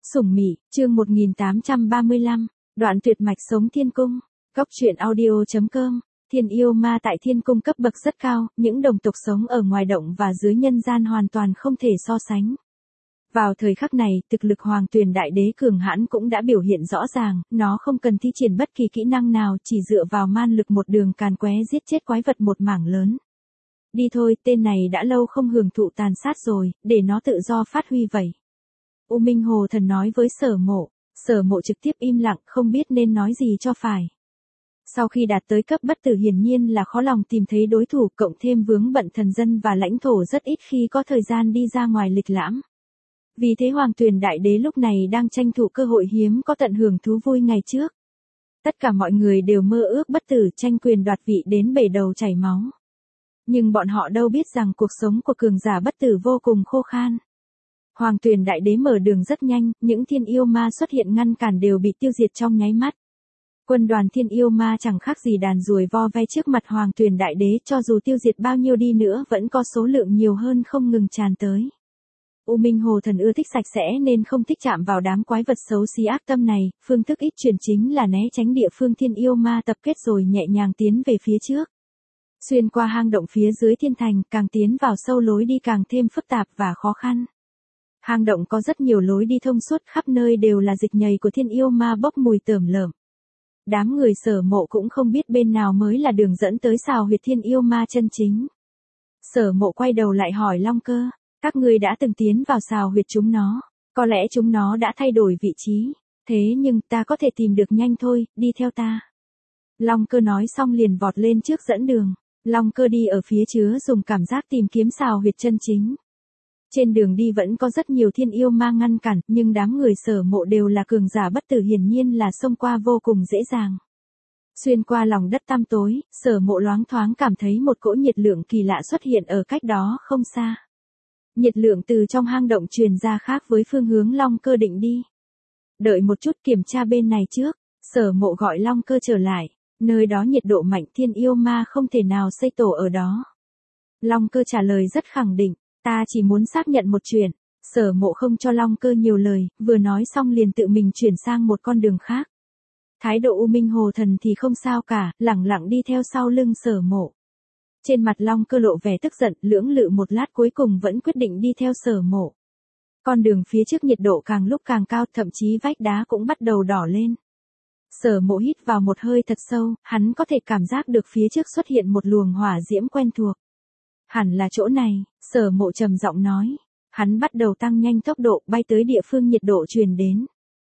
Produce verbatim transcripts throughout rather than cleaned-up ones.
Sủng Mị, chương một nghìn tám trăm ba mươi lăm, đoạn tuyệt mạch sống thiên cung. Góc truyện audio chấm com. Thiên yêu ma tại thiên cung cấp bậc rất cao, những đồng tộc sống ở ngoài động và dưới nhân gian hoàn toàn không thể so sánh. Vào thời khắc này, thực lực Hoàng Tuyền Đại Đế cường hãn cũng đã biểu hiện rõ ràng, nó không cần thi triển bất kỳ kỹ năng nào, chỉ dựa vào man lực một đường càn qué giết chết quái vật một mảng lớn. Đi thôi, tên này đã lâu không hưởng thụ tàn sát rồi, để nó tự do phát huy vậy. U Minh Hồ Thần nói với Sở Mộ. Sở Mộ trực tiếp im lặng, không biết nên nói gì cho phải. Sau khi đạt tới cấp bất tử hiển nhiên là khó lòng tìm thấy đối thủ, cộng thêm vướng bận thần dân và lãnh thổ rất ít khi có thời gian đi ra ngoài lịch lãm. Vì thế Hoàng Tuyền Đại Đế lúc này đang tranh thủ cơ hội hiếm có tận hưởng thú vui ngày trước. Tất cả mọi người đều mơ ước bất tử, tranh quyền đoạt vị đến bể đầu chảy máu. Nhưng bọn họ đâu biết rằng cuộc sống của cường giả bất tử vô cùng khô khan. Hoàng Tuyền Đại Đế mở đường rất nhanh, những thiên yêu ma xuất hiện ngăn cản đều bị tiêu diệt trong nháy mắt. Quân đoàn thiên yêu ma chẳng khác gì đàn ruồi vo ve trước mặt Hoàng Tuyền Đại Đế, cho dù tiêu diệt bao nhiêu đi nữa vẫn có số lượng nhiều hơn không ngừng tràn tới. U Minh Hồ Thần ưa thích sạch sẽ nên không thích chạm vào đám quái vật xấu xí ác tâm này, phương thức ít chuyển chính là né tránh địa phương thiên yêu ma tập kết rồi nhẹ nhàng tiến về phía trước. Xuyên qua hang động phía dưới thiên thành, càng tiến vào sâu lối đi càng thêm phức tạp và khó khăn. Hang động có rất nhiều lối đi thông suốt, khắp nơi đều là dịch nhầy của thiên yêu ma bốc mùi tởm lợm. Đám người Sở Mộ cũng không biết bên nào mới là đường dẫn tới xào huyệt thiên yêu ma chân chính. Sở Mộ quay đầu lại hỏi Long Cơ, các ngươi đã từng tiến vào xào huyệt chúng nó, có lẽ chúng nó đã thay đổi vị trí, thế nhưng ta có thể tìm được nhanh thôi, đi theo ta. Long Cơ nói xong liền vọt lên trước dẫn đường. Long Cơ đi ở phía chứa dùng cảm giác tìm kiếm xào huyệt chân chính. Trên đường đi vẫn có rất nhiều thiên yêu ma ngăn cản, nhưng đám người Sở Mộ đều là cường giả bất tử, hiển nhiên là xông qua vô cùng dễ dàng. Xuyên qua lòng đất tăm tối, Sở Mộ loáng thoáng cảm thấy một cỗ nhiệt lượng kỳ lạ xuất hiện ở cách đó không xa. Nhiệt lượng từ trong hang động truyền ra khác với phương hướng Long Cơ định đi. Đợi một chút, kiểm tra bên này trước. Sở Mộ gọi Long Cơ trở lại. Nơi đó nhiệt độ mạnh, thiên yêu ma không thể nào xây tổ ở đó. Long Cơ trả lời rất khẳng định. Ta chỉ muốn xác nhận một chuyện. Sở Mộ không cho Long Cơ nhiều lời, vừa nói xong liền tự mình chuyển sang một con đường khác. Thái độ U Minh Hồ Thần thì không sao cả, lẳng lặng đi theo sau lưng Sở Mộ. Trên mặt Long Cơ lộ vẻ tức giận, lưỡng lự một lát cuối cùng vẫn quyết định đi theo Sở Mộ. Con đường phía trước nhiệt độ càng lúc càng cao, thậm chí vách đá cũng bắt đầu đỏ lên. Sở Mộ hít vào một hơi thật sâu, hắn có thể cảm giác được phía trước xuất hiện một luồng hỏa diễm quen thuộc. Hẳn là chỗ này, Sở Mộ trầm giọng nói. Hắn bắt đầu tăng nhanh tốc độ, bay tới địa phương nhiệt độ truyền đến.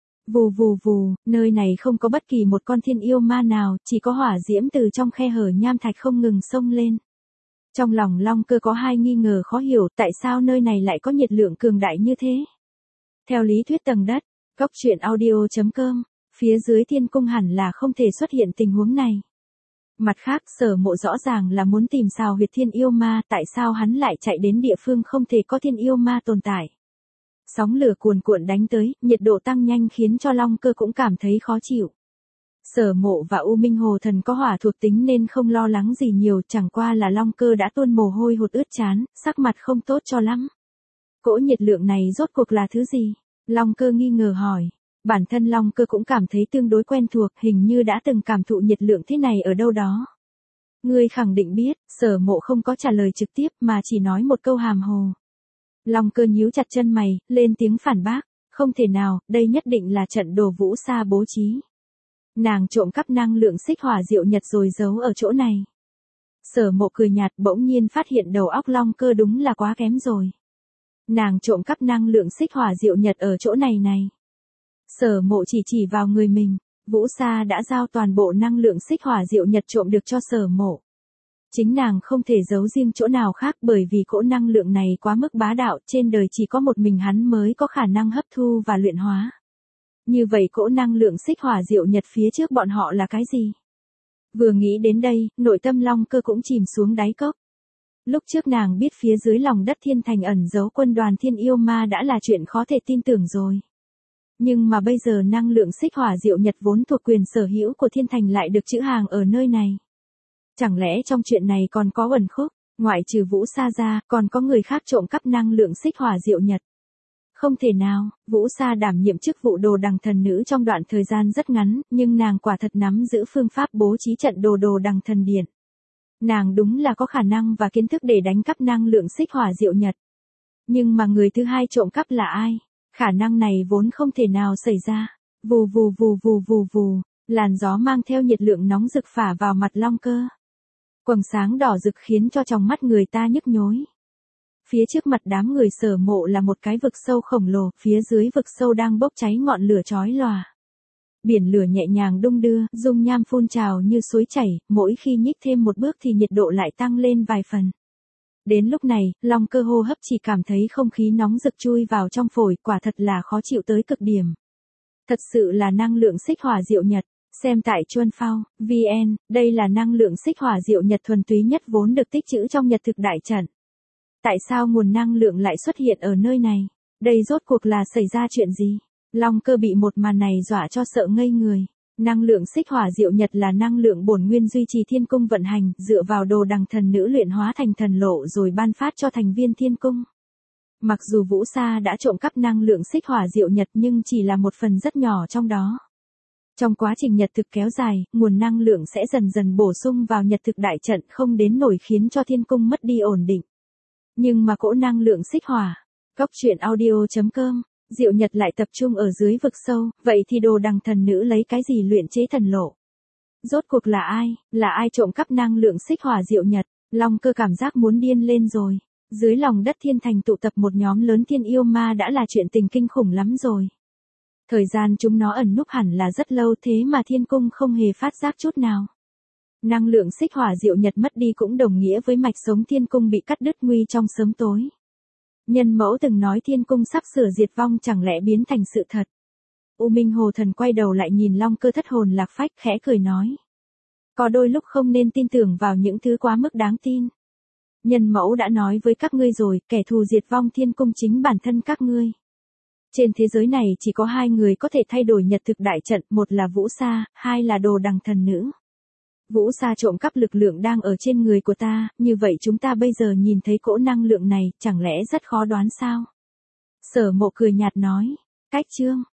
Vù vù vù, nơi này không có bất kỳ một con thiên yêu ma nào, chỉ có hỏa diễm từ trong khe hở nham thạch không ngừng xông lên. Trong lòng Long Cơ có hai nghi ngờ khó hiểu, tại sao nơi này lại có nhiệt lượng cường đại như thế. Theo lý thuyết tầng đất, góc truyện audio chấm com, phía dưới thiên cung hẳn là không thể xuất hiện tình huống này. Mặt khác, Sở Mộ rõ ràng là muốn tìm xào huyệt thiên yêu ma, tại sao hắn lại chạy đến địa phương không thể có thiên yêu ma tồn tại. Sóng lửa cuồn cuộn đánh tới, nhiệt độ tăng nhanh khiến cho Long Cơ cũng cảm thấy khó chịu. Sở Mộ và U Minh Hồ Thần có hỏa thuộc tính nên không lo lắng gì nhiều, chẳng qua là Long Cơ đã tuôn mồ hôi hột ướt trán, sắc mặt không tốt cho lắm. Cỗ nhiệt lượng này rốt cuộc là thứ gì? Long Cơ nghi ngờ hỏi. Bản thân Long Cơ cũng cảm thấy tương đối quen thuộc, hình như đã từng cảm thụ nhiệt lượng thế này ở đâu đó. Ngươi khẳng định biết. Sở Mộ không có trả lời trực tiếp mà chỉ nói một câu hàm hồ. Long Cơ nhíu chặt chân mày, lên tiếng phản bác. Không thể nào, đây nhất định là trận đồ Vũ Sa bố trí. Nàng trộm cắp năng lượng xích hỏa diệu nhật rồi giấu ở chỗ này. Sở Mộ cười nhạt, bỗng nhiên phát hiện đầu óc Long Cơ đúng là quá kém rồi. Nàng trộm cắp năng lượng xích hỏa diệu nhật ở chỗ này này. Sở Mộ chỉ chỉ vào người mình, Vũ Sa đã giao toàn bộ năng lượng xích hỏa diệu nhật trộm được cho Sở Mộ. Chính nàng không thể giấu riêng chỗ nào khác bởi vì cỗ năng lượng này quá mức bá đạo, trên đời chỉ có một mình hắn mới có khả năng hấp thu và luyện hóa. Như vậy cỗ năng lượng xích hỏa diệu nhật phía trước bọn họ là cái gì? Vừa nghĩ đến đây, nội tâm Long Cơ cũng chìm xuống đáy cốc. Lúc trước nàng biết phía dưới lòng đất thiên thành ẩn giấu quân đoàn thiên yêu ma đã là chuyện khó thể tin tưởng rồi. Nhưng mà bây giờ năng lượng xích hỏa diệu nhật vốn thuộc quyền sở hữu của thiên thành lại được trữ hàng ở nơi này. Chẳng lẽ trong chuyện này còn có ẩn khúc, ngoại trừ Vũ Sa ra, còn có người khác trộm cắp năng lượng xích hỏa diệu nhật? Không thể nào, Vũ Sa đảm nhiệm chức vụ đồ đằng thần nữ trong đoạn thời gian rất ngắn, nhưng nàng quả thật nắm giữ phương pháp bố trí trận đồ đồ đằng thần điện. Nàng đúng là có khả năng và kiến thức để đánh cắp năng lượng xích hỏa diệu nhật. Nhưng mà người thứ hai trộm cắp là ai? Khả năng này vốn không thể nào xảy ra. Vù vù vù vù vù vù, làn gió mang theo nhiệt lượng nóng rực phả vào mặt Long Cơ. Quầng sáng đỏ rực khiến cho tròng mắt người ta nhức nhối. Phía trước mặt đám người Sở Mộ là một cái vực sâu khổng lồ, phía dưới vực sâu đang bốc cháy ngọn lửa chói lòa. Biển lửa nhẹ nhàng đung đưa, dung nham phun trào như suối chảy, mỗi khi nhích thêm một bước thì nhiệt độ lại tăng lên vài phần. Đến lúc này, Long Cơ hô hấp chỉ cảm thấy không khí nóng rực chui vào trong phổi, quả thật là khó chịu tới cực điểm. Thật sự là năng lượng xích hỏa diệu nhật. Xem tại Chuân Phao, vn, đây là năng lượng xích hỏa diệu nhật thuần túy nhất vốn được tích trữ trong nhật thực đại trận. Tại sao nguồn năng lượng lại xuất hiện ở nơi này? Đây rốt cuộc là xảy ra chuyện gì? Long Cơ bị một màn này dọa cho sợ ngây người. Năng lượng xích hỏa diệu nhật là năng lượng bổn nguyên duy trì thiên cung vận hành, dựa vào đồ đằng thần nữ luyện hóa thành thần lộ rồi ban phát cho thành viên thiên cung. Mặc dù Vũ Sa đã trộm cắp năng lượng xích hỏa diệu nhật nhưng chỉ là một phần rất nhỏ trong đó. Trong quá trình nhật thực kéo dài, nguồn năng lượng sẽ dần dần bổ sung vào nhật thực đại trận không đến nổi khiến cho thiên cung mất đi ổn định. Nhưng mà cỗ năng lượng xích hỏa, Góc truyện audio chấm com, diệu nhật lại tập trung ở dưới vực sâu, vậy thì đồ đằng thần nữ lấy cái gì luyện chế thần lộ? Rốt cuộc là ai, là ai trộm cắp năng lượng xích hỏa diệu nhật? Long Cơ cảm giác muốn điên lên rồi. Dưới lòng đất thiên thành tụ tập một nhóm lớn thiên yêu ma đã là chuyện tình kinh khủng lắm rồi. Thời gian chúng nó ẩn núp hẳn là rất lâu thế mà thiên cung không hề phát giác chút nào. Năng lượng xích hỏa diệu nhật mất đi cũng đồng nghĩa với mạch sống thiên cung bị cắt đứt nguy trong sớm tối. Nhân mẫu từng nói thiên cung sắp sửa diệt vong chẳng lẽ biến thành sự thật. U Minh Hồ Thần quay đầu lại nhìn Long Cơ thất hồn lạc phách khẽ cười nói. Có đôi lúc không nên tin tưởng vào những thứ quá mức đáng tin. Nhân mẫu đã nói với các ngươi rồi, kẻ thù diệt vong thiên cung chính bản thân các ngươi. Trên thế giới này chỉ có hai người có thể thay đổi nhật thực đại trận, một là Vũ Sa, hai là đồ đằng thần nữ. Vũ Sa trộm cắp lực lượng đang ở trên người của ta, như vậy chúng ta bây giờ nhìn thấy cỗ năng lượng này, chẳng lẽ rất khó đoán sao? Sở Mộ cười nhạt nói, cách chương.